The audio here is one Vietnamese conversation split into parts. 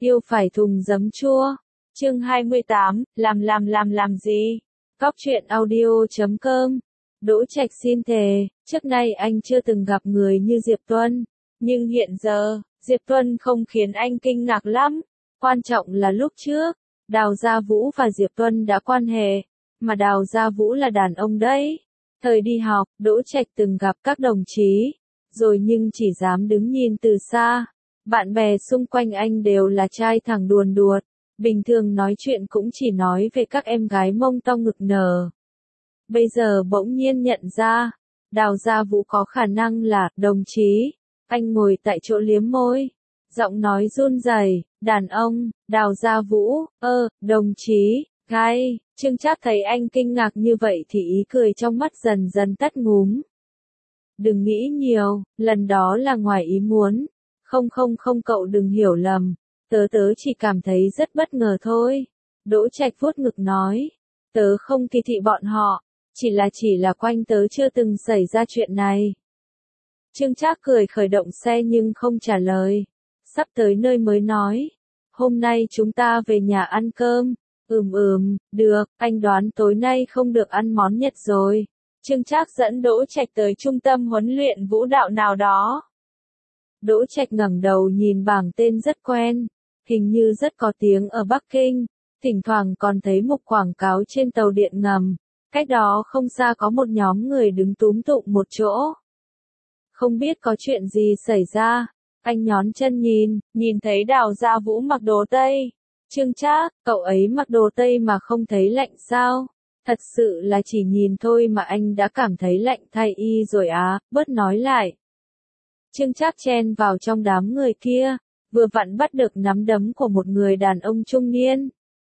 Yêu phải thùng giấm chua. Chương 28, làm gì? Cóc truyện audio.com. Đỗ Trạch xin thề, trước nay anh chưa từng gặp người như Diệp Tuân. Nhưng hiện giờ, Diệp Tuân không khiến anh kinh ngạc lắm. Quan trọng là lúc trước, Đào Gia Vũ và Diệp Tuân đã quan hệ. Mà Đào Gia Vũ là đàn ông đấy. Thời đi học, Đỗ Trạch từng gặp các đồng chí. Rồi nhưng chỉ dám đứng nhìn từ xa. Bạn bè xung quanh anh đều là trai thẳng đuồn đuột. Bình thường nói chuyện cũng chỉ nói về các em gái mông to ngực nở. Bây giờ bỗng nhiên nhận ra, Đào Gia Vũ có khả năng là đồng chí. Anh ngồi tại chỗ liếm môi. Giọng nói run rẩy, đàn ông, Đào Gia Vũ, đồng chí, gai. Trương Trác thấy anh kinh ngạc như vậy thì ý cười trong mắt dần dần tắt ngúm. Đừng nghĩ nhiều, lần đó là ngoài ý muốn. Không cậu đừng hiểu lầm. Tớ chỉ cảm thấy rất bất ngờ thôi. Đỗ Trạch vuốt ngực nói. Tớ không kỳ thị bọn họ. Chỉ là quanh tớ chưa từng xảy ra chuyện này. Trương Trác cười khởi động xe nhưng không trả lời. Sắp tới nơi mới nói. Hôm nay chúng ta về nhà ăn cơm. Được, anh đoán tối nay không được ăn món Nhật rồi. Trương Trác dẫn Đỗ Trạch tới trung tâm huấn luyện vũ đạo nào đó. Đỗ Trạch ngẩng đầu nhìn bảng tên rất quen, hình như rất có tiếng ở Bắc Kinh, thỉnh thoảng còn thấy một quảng cáo trên tàu điện ngầm, cách đó không xa có một nhóm người đứng túm tụm một chỗ. Không biết có chuyện gì xảy ra, anh nhón chân nhìn thấy Đào Gia Vũ mặc đồ Tây. Trương Trác, cậu ấy mặc đồ Tây mà không thấy lạnh sao? Thật sự là chỉ nhìn thôi mà anh đã cảm thấy lạnh thay y rồi á, bớt nói lại. Trương Trác chen vào trong đám người kia, vừa vặn bắt được nắm đấm của một người đàn ông trung niên.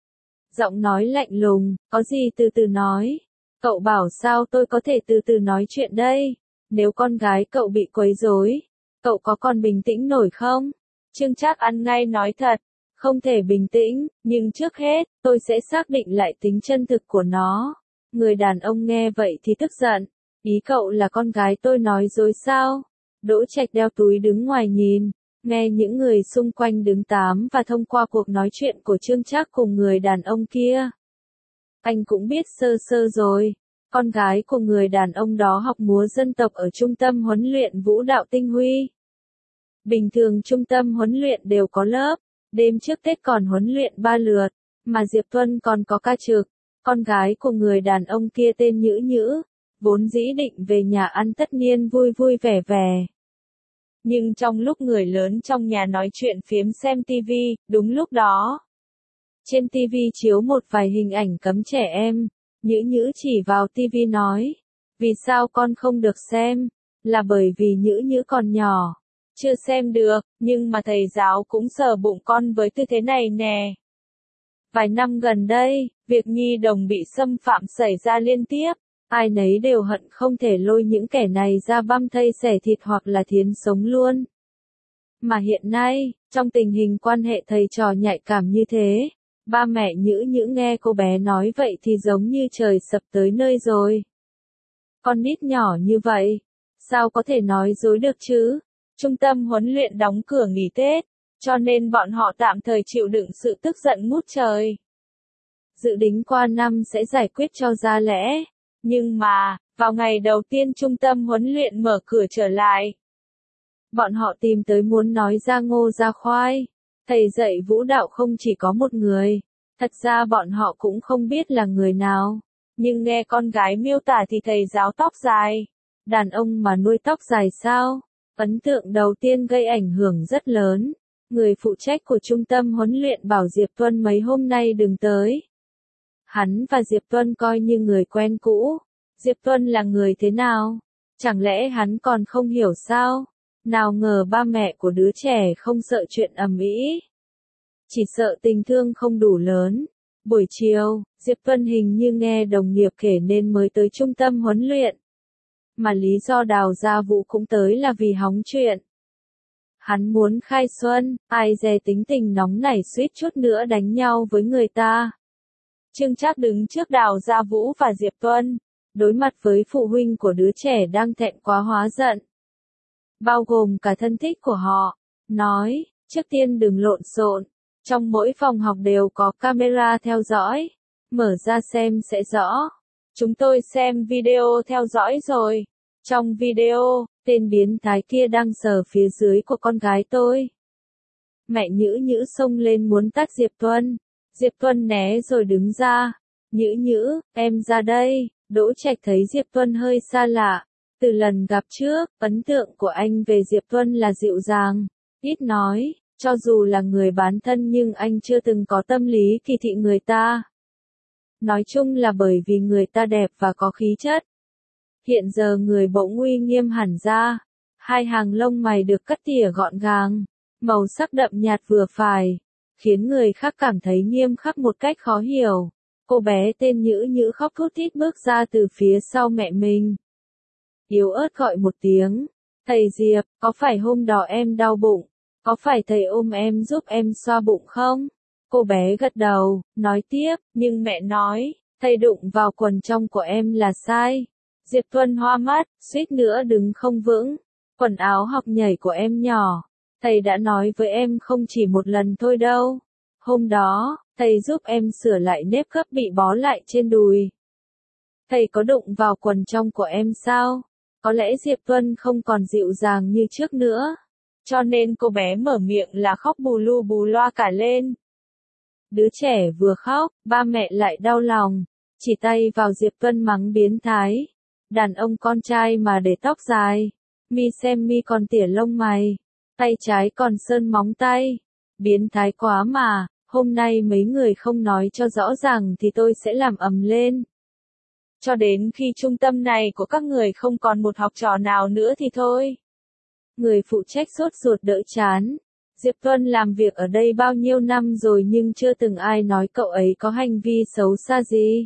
Giọng nói lạnh lùng, có gì từ từ nói. Cậu bảo sao tôi có thể từ từ nói chuyện đây? Nếu con gái cậu bị quấy rối, cậu có còn bình tĩnh nổi không? Trương Trác ăn ngay nói thật, không thể bình tĩnh, nhưng trước hết, tôi sẽ xác định lại tính chân thực của nó. Người đàn ông nghe vậy thì tức giận. Ý cậu là con gái tôi nói dối sao? Đỗ Trạch đeo túi đứng ngoài nhìn, nghe những người xung quanh đứng tám và thông qua cuộc nói chuyện của Trương Trác cùng người đàn ông kia. Anh cũng biết sơ sơ rồi, con gái của người đàn ông đó học múa dân tộc ở trung tâm huấn luyện vũ đạo Tinh Huy. Bình thường trung tâm huấn luyện đều có lớp, đêm trước Tết còn huấn luyện 3 lượt, mà Diệp Tuân còn có ca trực. Con gái của người đàn ông kia tên Nhữ Nhữ, vốn dĩ định về nhà ăn tất niên vui vui vẻ vẻ. Nhưng trong lúc người lớn trong nhà nói chuyện phiếm xem TV, đúng lúc đó, trên TV chiếu một vài hình ảnh cấm trẻ em. Nhữ Nhữ chỉ vào TV nói, vì sao con không được xem? Là bởi vì Nhữ Nhữ còn nhỏ, chưa xem được, nhưng mà thầy giáo cũng sờ bụng con với tư thế này nè. Vài năm gần đây, việc nhi đồng bị xâm phạm xảy ra liên tiếp, ai nấy đều hận không thể lôi những kẻ này ra băm thây xẻ thịt hoặc là thiến sống luôn. Mà hiện nay, trong tình hình quan hệ thầy trò nhạy cảm như thế, ba mẹ Nhữ Nhữ nghe cô bé nói vậy thì giống như trời sập tới nơi rồi. Con nít nhỏ như vậy, sao có thể nói dối được chứ? Trung tâm huấn luyện đóng cửa nghỉ Tết, cho nên bọn họ tạm thời chịu đựng sự tức giận ngút trời. Dự định qua năm sẽ giải quyết cho ra lẽ. Nhưng mà, vào ngày đầu tiên trung tâm huấn luyện mở cửa trở lại, bọn họ tìm tới muốn nói ra ngô ra khoai. Thầy dạy vũ đạo không chỉ có một người, thật ra bọn họ cũng không biết là người nào. Nhưng nghe con gái miêu tả thì thầy giáo tóc dài. Đàn ông mà nuôi tóc dài sao? Ấn tượng đầu tiên gây ảnh hưởng rất lớn. Người phụ trách của trung tâm huấn luyện bảo Diệp Tuân mấy hôm nay đừng tới. Hắn và Diệp Tuân coi như người quen cũ. Diệp Tuân là người thế nào? Chẳng lẽ hắn còn không hiểu sao? Nào ngờ ba mẹ của đứa trẻ không sợ chuyện ầm ĩ, chỉ sợ tình thương không đủ lớn. Buổi chiều, Diệp Tuân hình như nghe đồng nghiệp kể nên mới tới trung tâm huấn luyện. Mà lý do Đào Gia Vũ cũng tới là vì hóng chuyện. Hắn muốn khai xuân, ai dè tính tình nóng nảy suýt chút nữa đánh nhau với người ta. Trương Trác đứng trước Đào Gia Vũ và Diệp Tuân, đối mặt với phụ huynh của đứa trẻ đang thẹn quá hóa giận, bao gồm cả thân thích của họ, nói, trước tiên đừng lộn xộn, Trong mỗi phòng học đều có camera theo dõi. Mở ra xem sẽ rõ. Chúng tôi xem video theo dõi rồi. Trong video, tên biến thái kia đang sờ phía dưới của con gái tôi. Mẹ Nhữ Nhữ xông lên muốn tát Diệp Tuân. Diệp Tuân né rồi đứng ra. Nhữ Nhữ, em ra đây. Đỗ Trạch thấy Diệp Tuân hơi xa lạ. Từ lần gặp trước, ấn tượng của anh về Diệp Tuân là dịu dàng, ít nói. Cho dù là người bán thân nhưng anh chưa từng có tâm lý kỳ thị người ta. Nói chung là bởi vì người ta đẹp và có khí chất. Hiện giờ người bỗng uy nghiêm hẳn ra. Hai hàng lông mày được cắt tỉa gọn gàng. Màu sắc đậm nhạt vừa phải. Khiến người khác cảm thấy nghiêm khắc một cách khó hiểu. Cô bé tên Nhữ Nhữ khóc thút thít bước ra từ phía sau mẹ mình. Yếu ớt gọi một tiếng. Thầy Diệp, có phải hôm đó em đau bụng? Có phải thầy ôm em giúp em xoa bụng không? Cô bé gật đầu, nói tiếp, nhưng mẹ nói, thầy đụng vào quần trong của em là sai. Diệp Tuân hoa mắt, suýt nữa đứng không vững. Quần áo học nhảy của em nhỏ. Thầy đã nói với em không chỉ một lần thôi đâu. Hôm đó, thầy giúp em sửa lại nếp gấp bị bó lại trên đùi. Thầy có đụng vào quần trong của em sao? Có lẽ Diệp Tuân không còn dịu dàng như trước nữa. Cho nên cô bé mở miệng là khóc bù lu bù loa cả lên. Đứa trẻ vừa khóc, ba mẹ lại đau lòng. Chỉ tay vào Diệp Tuân mắng biến thái. Đàn ông con trai mà để tóc dài. Mi xem mi còn tỉa lông mày. Tay trái còn sơn móng tay. Biến thái quá mà, hôm nay mấy người không nói cho rõ ràng thì tôi sẽ làm ầm lên. Cho đến khi trung tâm này của các người không còn một học trò nào nữa thì thôi. Người phụ trách sốt ruột đỡ chán. Diệp Tuân làm việc ở đây bao nhiêu năm rồi nhưng chưa từng ai nói cậu ấy có hành vi xấu xa gì.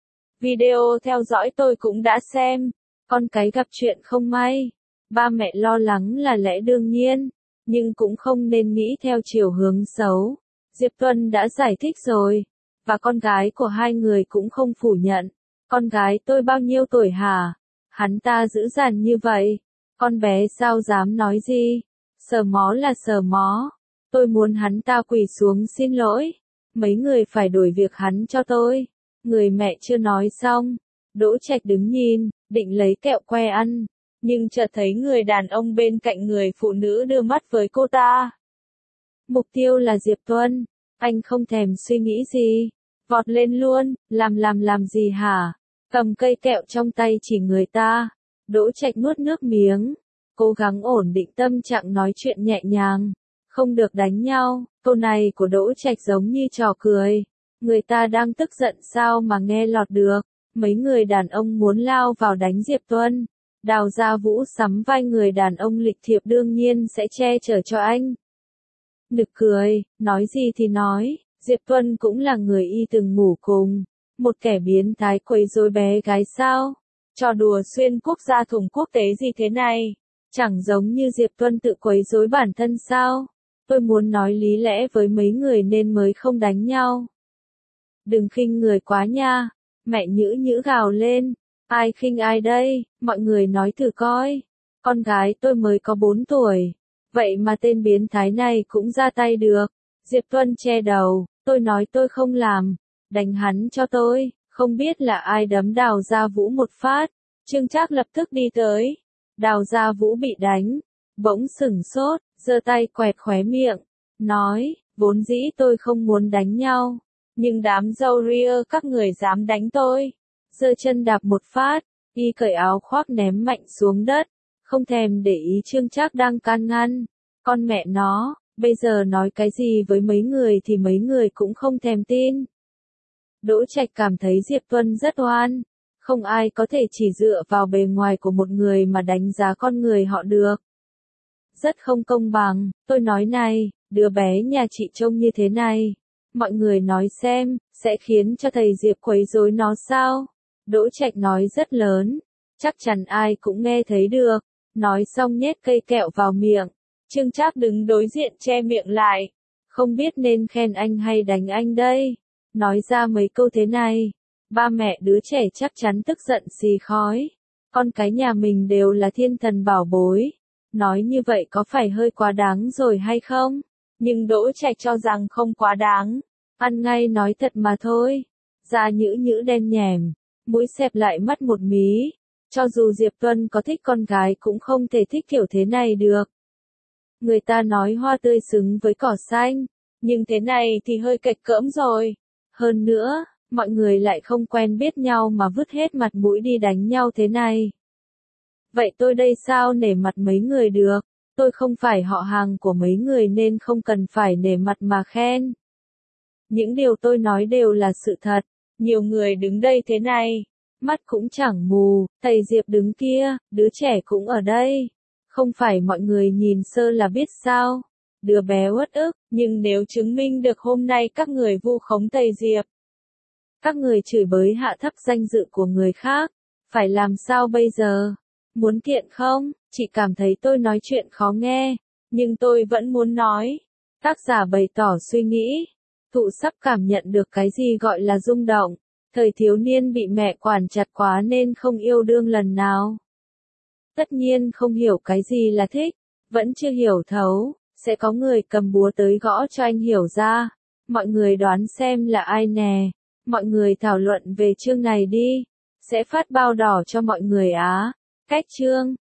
Video theo dõi tôi cũng đã xem. Con cái gặp chuyện không may. Ba mẹ lo lắng là lẽ đương nhiên. Nhưng cũng không nên nghĩ theo chiều hướng xấu. Diệp Tuân đã giải thích rồi. Và con gái của hai người cũng không phủ nhận. Con gái tôi bao nhiêu tuổi hả? Hắn ta dữ dằn như vậy. Con bé sao dám nói gì? Sờ mó là sờ mó. Tôi muốn hắn ta quỳ xuống xin lỗi. Mấy người phải đổi việc hắn cho tôi. Người mẹ chưa nói xong. Đỗ Trạch đứng nhìn, định lấy kẹo que ăn. Nhưng chợt thấy người đàn ông bên cạnh người phụ nữ đưa mắt với cô ta. Mục tiêu là Diệp Tuân. Anh không thèm suy nghĩ gì. Vọt lên luôn, làm gì hả? Cầm cây kẹo trong tay chỉ người ta. Đỗ Trạch nuốt nước miếng. Cố gắng ổn định tâm trạng nói chuyện nhẹ nhàng. Không được đánh nhau. Câu này của Đỗ Trạch giống như trò cười. Người ta đang tức giận sao mà nghe lọt được. Mấy người đàn ông muốn lao vào đánh Diệp Tuân. Đào Gia Vũ sắm vai người đàn ông lịch thiệp đương nhiên sẽ che chở cho anh. Nực cười, nói gì thì nói, Diệp Tuân cũng là người y từng ngủ cùng. Một kẻ biến thái quấy rối bé gái sao? Trò đùa xuyên quốc gia thùng quốc tế gì thế này? Chẳng giống như Diệp Tuân tự quấy rối bản thân sao? Tôi muốn nói lý lẽ với mấy người nên mới không đánh nhau. Đừng khinh người quá nha. Mẹ Nhữ Nhữ gào lên. Ai khinh ai đây? Mọi người nói thử coi. Con gái tôi mới có 4 tuổi. Vậy mà tên biến thái này cũng ra tay được. Diệp Tuân che đầu. Tôi nói tôi không làm. Đánh hắn cho tôi. Không biết là ai đấm Đào Gia Vũ một phát. Trương Trác lập tức đi tới. Đào Gia Vũ bị đánh. Bỗng sửng sốt. Giơ tay quẹt khóe miệng. Nói, vốn dĩ tôi không muốn đánh nhau. Nhưng đám râu ria các người dám đánh tôi. Giơ chân đạp một phát. Y cởi áo khoác ném mạnh xuống đất. Không thèm để ý Trương Trác đang can ngăn. Con mẹ nó, bây giờ nói cái gì với mấy người thì mấy người cũng không thèm tin. Đỗ Trạch cảm thấy Diệp Tuân rất oan. Không ai có thể chỉ dựa vào bề ngoài của một người mà đánh giá con người họ được. Rất không công bằng, tôi nói này, đứa bé nhà chị trông như thế này. Mọi người nói xem, sẽ khiến cho thầy Diệp quấy rối nó sao? Đỗ Trạch nói rất lớn. Chắc chắn ai cũng nghe thấy được. Nói xong nhét cây kẹo vào miệng. Trương Trác đứng đối diện che miệng lại. Không biết nên khen anh hay đánh anh đây. Nói ra mấy câu thế này. Ba mẹ đứa trẻ chắc chắn tức giận xì khói. Con cái nhà mình đều là thiên thần bảo bối. Nói như vậy có phải hơi quá đáng rồi hay không? Nhưng Đỗ Trạch cho rằng không quá đáng. Ăn ngay nói thật mà thôi. Da nhữ nhữ đen nhèm, mũi xẹp lại mắt một mí. Cho dù Diệp Tuân có thích con gái cũng không thể thích kiểu thế này được. Người ta nói hoa tươi xứng với cỏ xanh, nhưng thế này thì hơi kệch cỡm rồi. Hơn nữa, mọi người lại không quen biết nhau mà vứt hết mặt mũi đi đánh nhau thế này. Vậy tôi đây sao nể mặt mấy người được, tôi không phải họ hàng của mấy người nên không cần phải nể mặt mà khen. Những điều tôi nói đều là sự thật, nhiều người đứng đây thế này, mắt cũng chẳng mù, thầy Diệp đứng kia, đứa trẻ cũng ở đây. Không phải mọi người nhìn sơ là biết sao, đứa bé uất ức, nhưng nếu chứng minh được hôm nay các người vu khống thầy Diệp, các người chửi bới hạ thấp danh dự của người khác, phải làm sao bây giờ? Muốn kiện không? Chị cảm thấy tôi nói chuyện khó nghe, nhưng tôi vẫn muốn nói. Tác giả bày tỏ suy nghĩ. Thụ sắp cảm nhận được cái gì gọi là rung động. Thời thiếu niên bị mẹ quản chặt quá nên không yêu đương lần nào. Tất nhiên không hiểu cái gì là thích, vẫn chưa hiểu thấu, sẽ có người cầm búa tới gõ cho anh hiểu ra. Mọi người đoán xem là ai nè. Mọi người thảo luận về chương này đi. Sẽ phát bao đỏ cho mọi người á. Cách chương